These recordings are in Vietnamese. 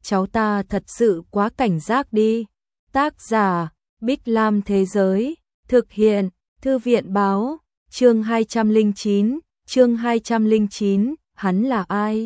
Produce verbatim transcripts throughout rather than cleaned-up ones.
cháu ta thật sự quá cảnh giác đi. Tác giả, Bích Lam Thế Giới, thực hiện, Thư viện Báo, chương hai trăm lẻ chín, chương hai trăm lẻ chín, hắn là ai?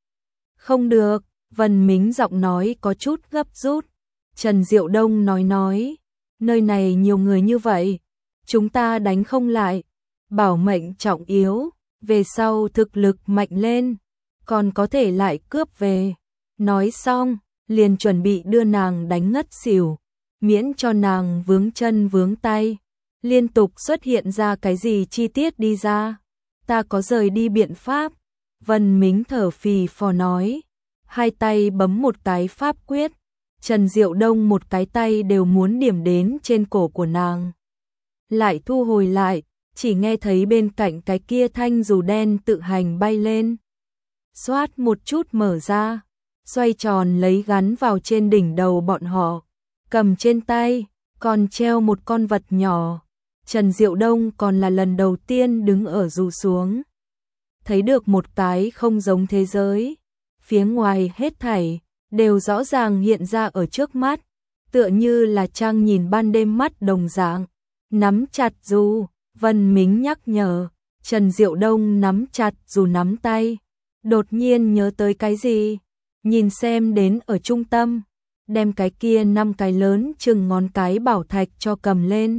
Không được, Vân Mính giọng nói có chút gấp rút. Trần Diệu Đông nói nói, nơi này nhiều người như vậy, chúng ta đánh không lại, bảo mệnh trọng yếu, về sau thực lực mạnh lên, còn có thể lại cướp về. Nói xong, liền chuẩn bị đưa nàng đánh ngất xỉu, miễn cho nàng vướng chân vướng tay, liên tục xuất hiện ra cái gì chi tiết đi ra. Ta có rời đi biện pháp, Vân Mính thở phì phò nói, hai tay bấm một cái pháp quyết, Trần Diệu Đông một cái tay đều muốn điểm đến trên cổ của nàng. Lại thu hồi lại, chỉ nghe thấy bên cạnh cái kia thanh dù đen tự hành bay lên. Xoát một chút mở ra, xoay tròn lấy gắn vào trên đỉnh đầu bọn họ, cầm trên tay, còn treo một con vật nhỏ. Trần Diệu Đông còn là lần đầu tiên đứng ở dù xuống. Thấy được một cái không giống thế giới, phía ngoài hết thảy đều rõ ràng hiện ra ở trước mắt, tựa như là trăng nhìn ban đêm mắt đồng dạng. Nắm chặt dù, Vân Mính nhắc nhở, Trần Diệu Đông nắm chặt dù nắm tay, đột nhiên nhớ tới cái gì, nhìn xem đến ở trung tâm, đem cái kia năm cái lớn chừng ngón cái bảo thạch cho cầm lên.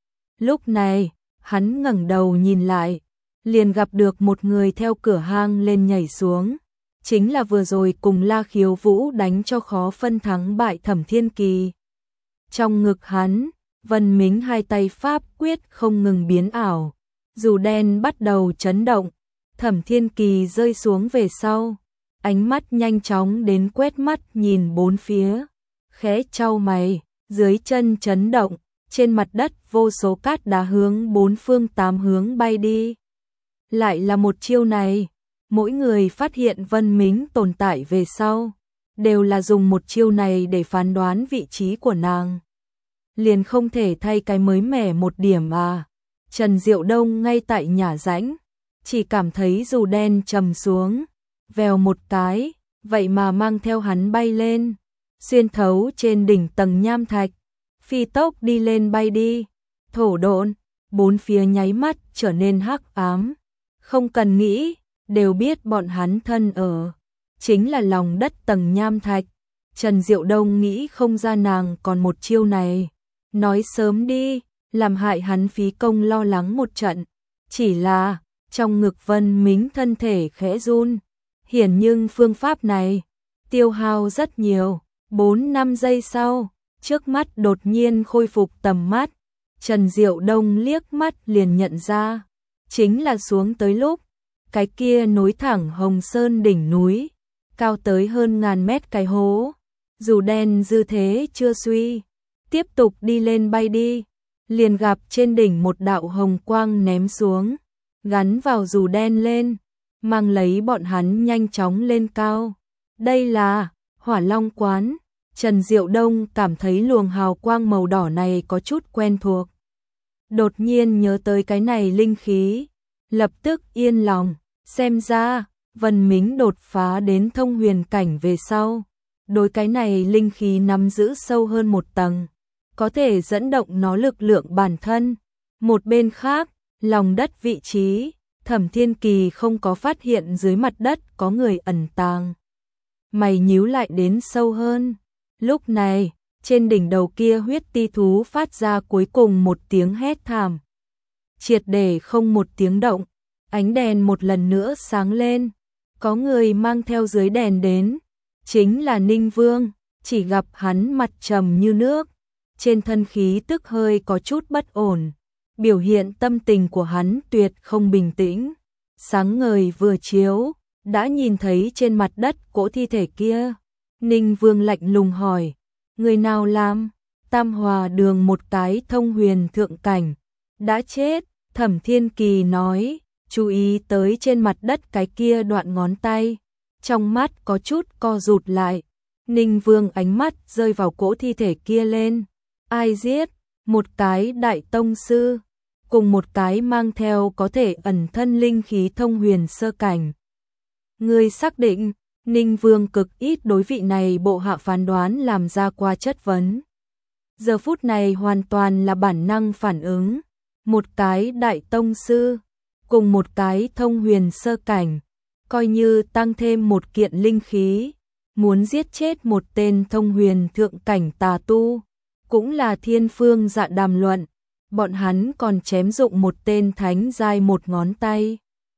Lúc này, hắn ngẩng đầu nhìn lại, liền gặp được một người theo cửa hang lên nhảy xuống, chính là vừa rồi cùng La Khiếu Vũ đánh cho khó phân thắng bại Thẩm Thiên Kỳ. Trong ngực hắn, Vân Mính hai tay pháp quyết không ngừng biến ảo, dù đen bắt đầu chấn động, Thẩm Thiên Kỳ rơi xuống về sau, ánh mắt nhanh chóng đến quét mắt nhìn bốn phía, khẽ chau mày, dưới chân chấn động, trên mặt đất vô số cát đá hướng bốn phương tám hướng bay đi. Lại là một chiêu này, mỗi người phát hiện Vân Mính tồn tại về sau, đều là dùng một chiêu này để phán đoán vị trí của nàng. Liền không thể thay cái mới mẻ một điểm à. Trần Diệu Đông ngay tại nhả rãnh, chỉ cảm thấy dù đen trầm xuống, vèo một cái, vậy mà mang theo hắn bay lên, xuyên thấu trên đỉnh tầng nham thạch, phi tốc đi lên bay đi, thổ độn, bốn phía nháy mắt trở nên hắc ám, không cần nghĩ, đều biết bọn hắn thân ở, chính là lòng đất tầng nham thạch. Trần Diệu Đông nghĩ không ra nàng còn một chiêu này, nói sớm đi, làm hại hắn phí công lo lắng một trận, chỉ là, trong ngực Vân Mính thân thể khẽ run, hiển nhưng phương pháp này, tiêu hao rất nhiều, bốn năm giây sau, trước mắt đột nhiên khôi phục tầm mắt, Trần Diệu Đông liếc mắt liền nhận ra, chính là xuống tới lúc, cái kia nối thẳng Hồng Sơn đỉnh núi, cao tới hơn ngàn mét cái hố, dù đen dư thế chưa suy, tiếp tục đi lên bay đi, liền gặp trên đỉnh một đạo hồng quang ném xuống, gắn vào dù đen lên, mang lấy bọn hắn nhanh chóng lên cao. Đây là Hỏa Long Quán. Trần Diệu Đông cảm thấy luồng hào quang màu đỏ này có chút quen thuộc. Đột nhiên nhớ tới cái này linh khí, lập tức yên lòng, xem ra, Vân Mính đột phá đến thông huyền cảnh về sau. Đối cái này linh khí nắm giữ sâu hơn một tầng, có thể dẫn động nó lực lượng bản thân. Một bên khác, lòng đất vị trí, Thẩm Thiên Kỳ không có phát hiện dưới mặt đất có người ẩn tàng. Mày nhíu lại đến sâu hơn. Lúc này, trên đỉnh đầu kia huyết ti thú phát ra cuối cùng một tiếng hét thảm. Triệt để không một tiếng động, ánh đèn một lần nữa sáng lên. Có người mang theo dưới đèn đến, chính là Ninh Vương, chỉ gặp hắn mặt trầm như nước, trên thân khí tức hơi có chút bất ổn, biểu hiện tâm tình của hắn tuyệt không bình tĩnh. Sáng ngời vừa chiếu, đã nhìn thấy trên mặt đất cỗ thi thể kia. Ninh Vương lạnh lùng hỏi, người nào làm? Tam Hòa Đường một cái thông huyền thượng cảnh, đã chết. Thẩm Thiên Kỳ nói, chú ý tới trên mặt đất cái kia đoạn ngón tay, trong mắt có chút co rụt lại. Ninh Vương ánh mắt rơi vào cỗ thi thể kia lên. Ai giết? Một cái đại tông sư, cùng một cái mang theo có thể ẩn thân linh khí thông huyền sơ cảnh. Ngươi xác định? Ninh Vương cực ít đối vị này bộ hạ phán đoán làm ra qua chất vấn. Giờ phút này hoàn toàn là bản năng phản ứng. Một cái đại tông sư, cùng một cái thông huyền sơ cảnh, coi như tăng thêm một kiện linh khí, muốn giết chết một tên thông huyền thượng cảnh tà tu, cũng là thiên phương dạ đàm luận, bọn hắn còn chém dụng một tên thánh giai một ngón tay.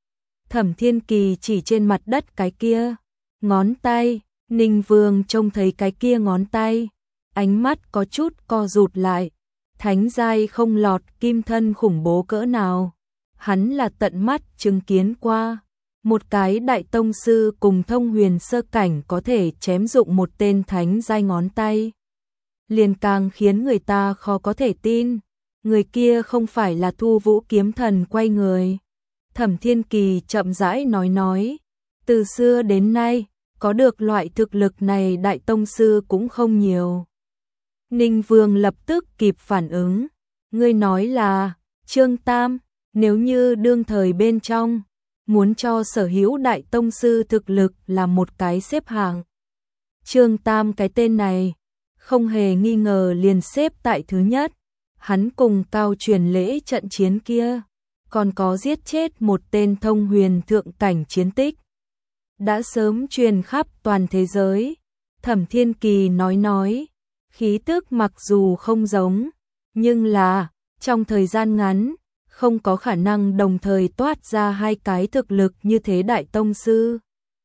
Thẩm Thiên Kỳ chỉ trên mặt đất cái kia, ngón tay, Ninh Vương trông thấy cái kia ngón tay, ánh mắt có chút co rụt lại, thánh giai không lọt kim thân khủng bố cỡ nào, hắn là tận mắt chứng kiến qua. Một cái đại tông sư cùng thông huyền sơ cảnh có thể chém dụng một tên thánh giai ngón tay. Liền càng khiến người ta khó có thể tin, người kia không phải là Thu Vũ kiếm thần quay người. Thẩm Thiên Kỳ chậm rãi nói nói, từ xưa đến nay, có được loại thực lực này đại tông sư cũng không nhiều. Ninh Vương lập tức kịp phản ứng, ngươi nói là, Trương Tam, nếu như đương thời bên trong, muốn cho sở hữu đại tông sư thực lực là một cái xếp hạng. Trương Tam cái tên này, không hề nghi ngờ liền xếp tại thứ nhất, hắn cùng Cao Truyền Lễ trận chiến kia, còn có giết chết một tên thông huyền thượng cảnh chiến tích. Đã sớm truyền khắp toàn thế giới, Thẩm Thiên Kỳ nói nói, khí tức mặc dù không giống, nhưng là, trong thời gian ngắn, không có khả năng đồng thời toát ra hai cái thực lực như thế đại tông sư.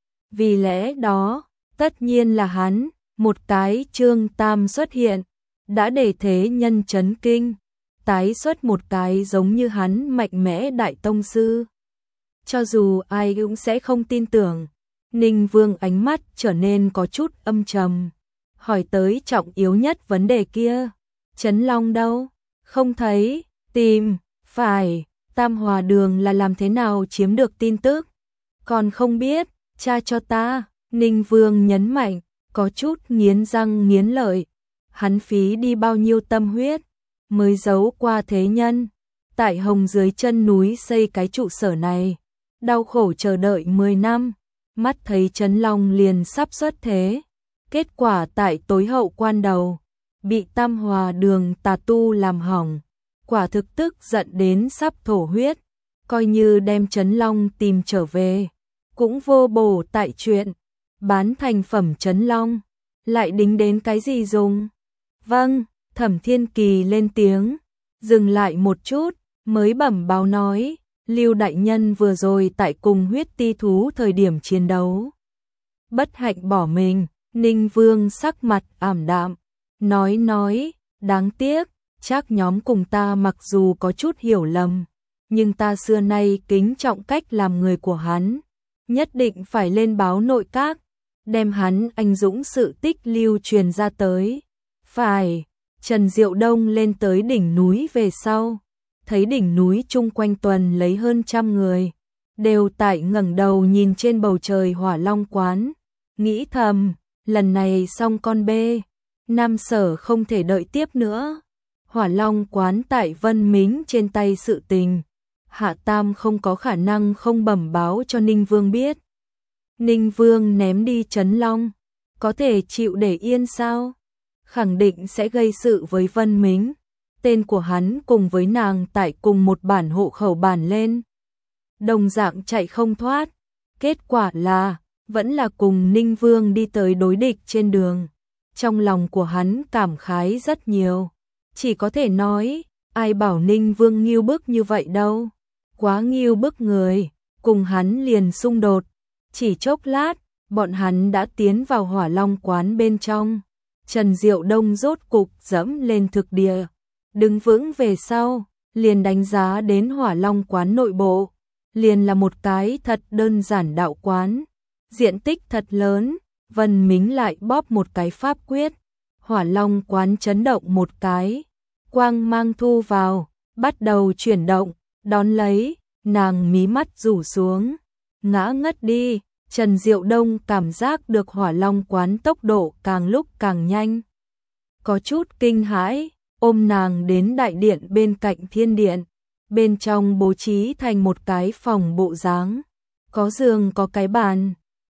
Vì lẽ đó, tất nhiên là hắn, một cái Trương Tam xuất hiện, đã để thế nhân chấn kinh, tái xuất một cái giống như hắn mạnh mẽ đại tông sư. Cho dù ai cũng sẽ không tin tưởng, Ninh Vương ánh mắt trở nên có chút âm trầm, hỏi tới trọng yếu nhất vấn đề kia, Trấn Long đâu? Không thấy, tìm, phải, Tam Hòa Đường là làm thế nào chiếm được tin tức? Còn không biết, tra cho ta, Ninh Vương nhấn mạnh, có chút nghiến răng nghiến lợi, hắn phí đi bao nhiêu tâm huyết, mới giấu qua thế nhân, tại Hồng dưới chân núi xây cái trụ sở này, đau khổ chờ đợi mười năm, mắt thấy Trấn Long liền sắp xuất thế, kết quả tại tối hậu quan đầu, bị Tam Hòa Đường tà tu làm hỏng, quả thực tức giận đến sắp thổ huyết, coi như đem Trấn Long tìm trở về, cũng vô bổ tại chuyện, bán thành phẩm Trấn Long, lại đính đến cái gì dùng? Vâng, Thẩm Thiên Kỳ lên tiếng, dừng lại một chút, mới bẩm báo nói, Lưu đại nhân vừa rồi tại cùng huyết ti thú thời điểm chiến đấu. Bất hạnh bỏ mình, Ninh Vương sắc mặt ảm đạm, nói nói, đáng tiếc, chắc nhóm cùng ta mặc dù có chút hiểu lầm, nhưng ta xưa nay kính trọng cách làm người của hắn, nhất định phải lên báo nội các, đem hắn anh dũng sự tích lưu truyền ra tới. Phải, Trần Diệu Đông lên tới đỉnh núi về sau, thấy đỉnh núi chung quanh tuần lấy hơn trăm người, đều tại ngẩng đầu nhìn trên bầu trời Hỏa Long quán, nghĩ thầm, lần này xong con bê, Nam Sở không thể đợi tiếp nữa. Hỏa Long quán tại Vân Mính trên tay sự tình, Hạ Tam không có khả năng không bẩm báo cho Ninh Vương biết. Ninh Vương ném đi Trấn Long, có thể chịu để yên sao? Khẳng định sẽ gây sự với Vân Mính. Tên của hắn cùng với nàng tại cùng một bản hộ khẩu bản lên. Đồng dạng chạy không thoát. Kết quả là, vẫn là cùng Ninh Vương đi tới đối địch trên đường. Trong lòng của hắn cảm khái rất nhiều. Chỉ có thể nói, ai bảo Ninh Vương nghiêu bức như vậy đâu. Quá nghiêu bức người, cùng hắn liền xung đột. Chỉ chốc lát, bọn hắn đã tiến vào Hỏa Long quán bên trong. Trần Diệu Đông rốt cục dẫm lên thực địa. Đứng vững về sau, liền đánh giá đến Hỏa Long quán nội bộ. Liền là một cái thật đơn giản đạo quán. Diện tích thật lớn, Vân Mính lại bóp một cái pháp quyết. Hỏa Long quán chấn động một cái. Quang mang thu vào, bắt đầu chuyển động, đón lấy, nàng mí mắt rủ xuống. Ngã ngất đi, Trần Diệu Đông cảm giác được Hỏa Long quán tốc độ càng lúc càng nhanh. Có chút kinh hãi, ôm nàng đến đại điện bên cạnh thiên điện. Bên trong bố trí thành một cái phòng bộ dáng. Có giường có cái bàn.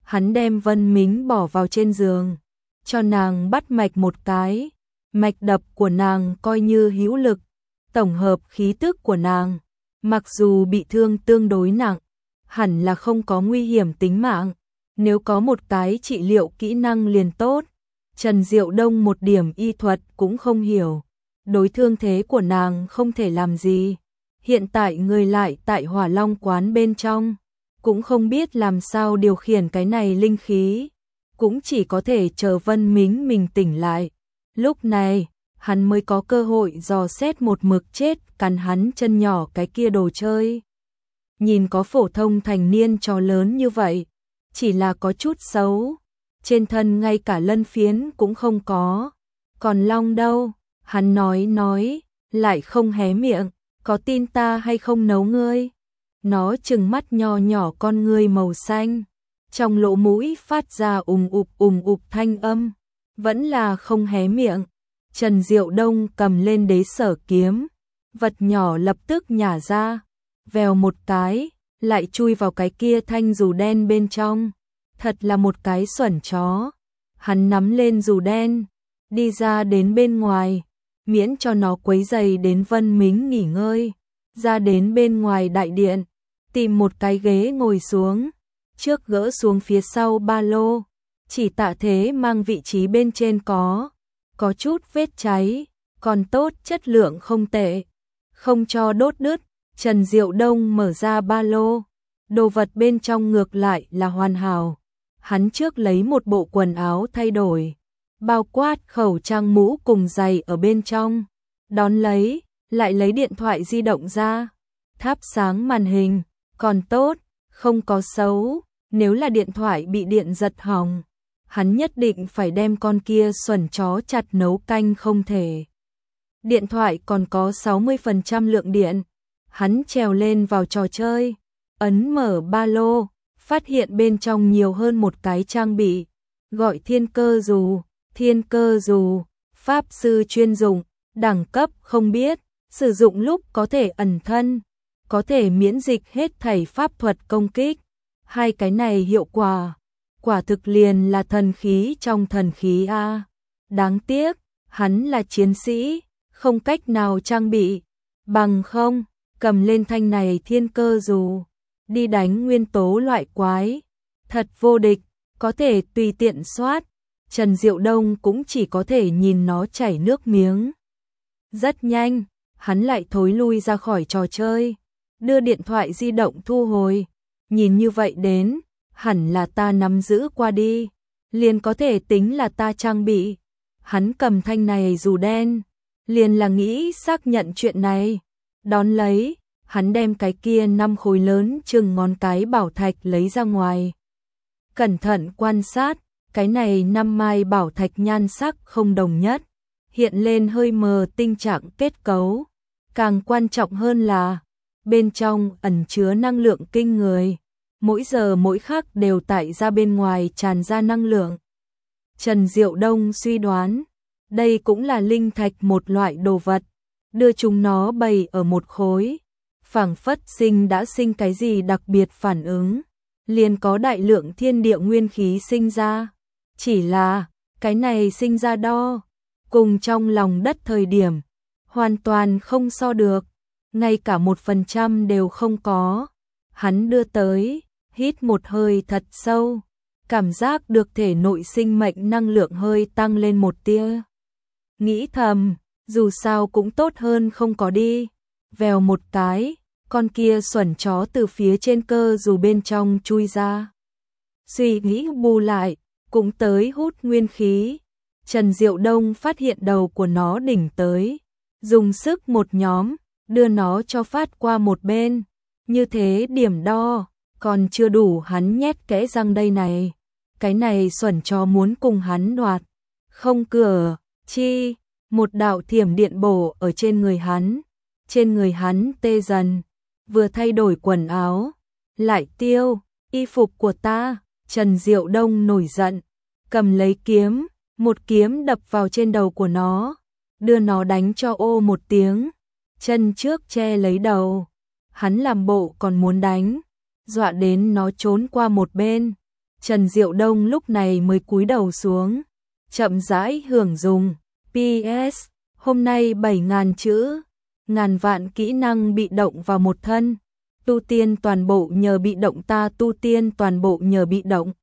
Hắn đem Vân Mính bỏ vào trên giường, cho nàng bắt mạch một cái. Mạch đập của nàng coi như hữu lực, tổng hợp khí tức của nàng, mặc dù bị thương tương đối nặng, hẳn là không có nguy hiểm tính mạng. Nếu có một cái trị liệu kỹ năng liền tốt. Trần Diệu Đông một điểm y thuật cũng không hiểu, đối thương thế của nàng không thể làm gì. Hiện tại người lại tại Hỏa Long quán bên trong, cũng không biết làm sao điều khiển cái này linh khí, cũng chỉ có thể chờ Vân Mính mình tỉnh lại. Lúc này, hắn mới có cơ hội dò xét một mực chết cắn hắn chân nhỏ cái kia đồ chơi. Nhìn có phổ thông thành niên trò lớn như vậy, chỉ là có chút xấu, trên thân ngay cả lân phiến cũng không có. Còn Long đâu? Hắn nói nói, lại không hé miệng, có tin ta hay không nấu ngươi? Nó trừng mắt nho nhỏ con ngươi màu xanh, trong lỗ mũi phát ra ùng ục ùng ục thanh âm, vẫn là không hé miệng. Trần Diệu Đông cầm lên đế sở kiếm, vật nhỏ lập tức nhả ra, vèo một cái, lại chui vào cái kia thanh dù đen bên trong. Thật là một cái xuẩn chó. Hắn nắm lên dù đen, đi ra đến bên ngoài, miễn cho nó quấy rầy đến Vân Mính nghỉ ngơi. Ra đến bên ngoài đại điện, tìm một cái ghế ngồi xuống, trước gỡ xuống phía sau ba lô, chỉ Tạ Thế mang vị trí bên trên có, có chút vết cháy, còn tốt chất lượng không tệ, không cho đốt đứt. Trần Diệu Đông mở ra ba lô, đồ vật bên trong ngược lại là hoàn hảo. Hắn trước lấy một bộ quần áo thay đổi, bao quát khẩu trang mũ cùng giày ở bên trong, đón lấy, lại lấy điện thoại di động ra, thắp sáng màn hình, còn tốt, không có xấu. Nếu là điện thoại bị điện giật hỏng, hắn nhất định phải đem con kia xuẩn chó chặt nấu canh không thể. Điện thoại còn có sáu mươi phần trăm lượng điện. Hắn trèo lên vào trò chơi, ấn mở ba lô, phát hiện bên trong nhiều hơn một cái trang bị, gọi thiên cơ dù. Thiên cơ dù, pháp sư chuyên dụng, đẳng cấp không biết, sử dụng lúc có thể ẩn thân, có thể miễn dịch hết thảy pháp thuật công kích. Hai cái này hiệu quả, quả thực liền là thần khí trong thần khí a. Đáng tiếc, hắn là chiến sĩ, không cách nào trang bị, bằng không, cầm lên thanh này thiên cơ dù, đi đánh nguyên tố loại quái, thật vô địch, có thể tùy tiện soát. Trần Diệu Đông cũng chỉ có thể nhìn nó chảy nước miếng. Rất nhanh, hắn lại thối lui ra khỏi trò chơi, đưa điện thoại di động thu hồi. Nhìn như vậy đến, hẳn là ta nắm giữ qua đi, liền có thể tính là ta trang bị. Hắn cầm thanh này dù đen, liền là nghĩ xác nhận chuyện này. Đón lấy, hắn đem cái kia năm khối lớn chừng ngón cái bảo thạch lấy ra ngoài. Cẩn thận quan sát, cái này năm mai bảo thạch nhan sắc không đồng nhất, hiện lên hơi mờ tinh trạng kết cấu. Càng quan trọng hơn là, bên trong ẩn chứa năng lượng kinh người, mỗi giờ mỗi khắc đều tại ra bên ngoài tràn ra năng lượng. Trần Diệu Đông suy đoán, đây cũng là linh thạch một loại đồ vật, đưa chúng nó bày ở một khối, phảng phất sinh đã sinh cái gì đặc biệt phản ứng, liền có đại lượng thiên địa nguyên khí sinh ra. Chỉ là, cái này sinh ra đo, cùng trong lòng đất thời điểm, hoàn toàn không so được, ngay cả một phần trăm đều không có. Hắn đưa tới, hít một hơi thật sâu, cảm giác được thể nội sinh mệnh năng lượng hơi tăng lên một tia. Nghĩ thầm, dù sao cũng tốt hơn không có đi. Vèo một cái, con kia xuẩn chó từ phía trên cơ dù bên trong chui ra. Suy nghĩ bù lại, cũng tới hút nguyên khí. Trần Diệu Đông phát hiện đầu của nó đỉnh tới, dùng sức một nhóm, đưa nó cho phát qua một bên. Như thế điểm đo, còn chưa đủ hắn nhét kẽ răng đây này. Cái này xuẩn chó muốn cùng hắn đoạt. Không cửa, chi, một đạo thiểm điện bổ ở trên người hắn. Trên người hắn tê dần, vừa thay đổi quần áo, lại tiêu, y phục của ta. Trần Diệu Đông nổi giận, cầm lấy kiếm, một kiếm đập vào trên đầu của nó, đưa nó đánh cho ô một tiếng, chân trước che lấy đầu. Hắn làm bộ còn muốn đánh, dọa đến nó trốn qua một bên. Trần Diệu Đông lúc này mới cúi đầu xuống, chậm rãi hưởng dùng. pê ét. Hôm nay bảy nghìn chữ, ngàn vạn kỹ năng bị động vào một thân. Tu tiên toàn bộ nhờ bị động, ta tu tiên toàn bộ nhờ bị động.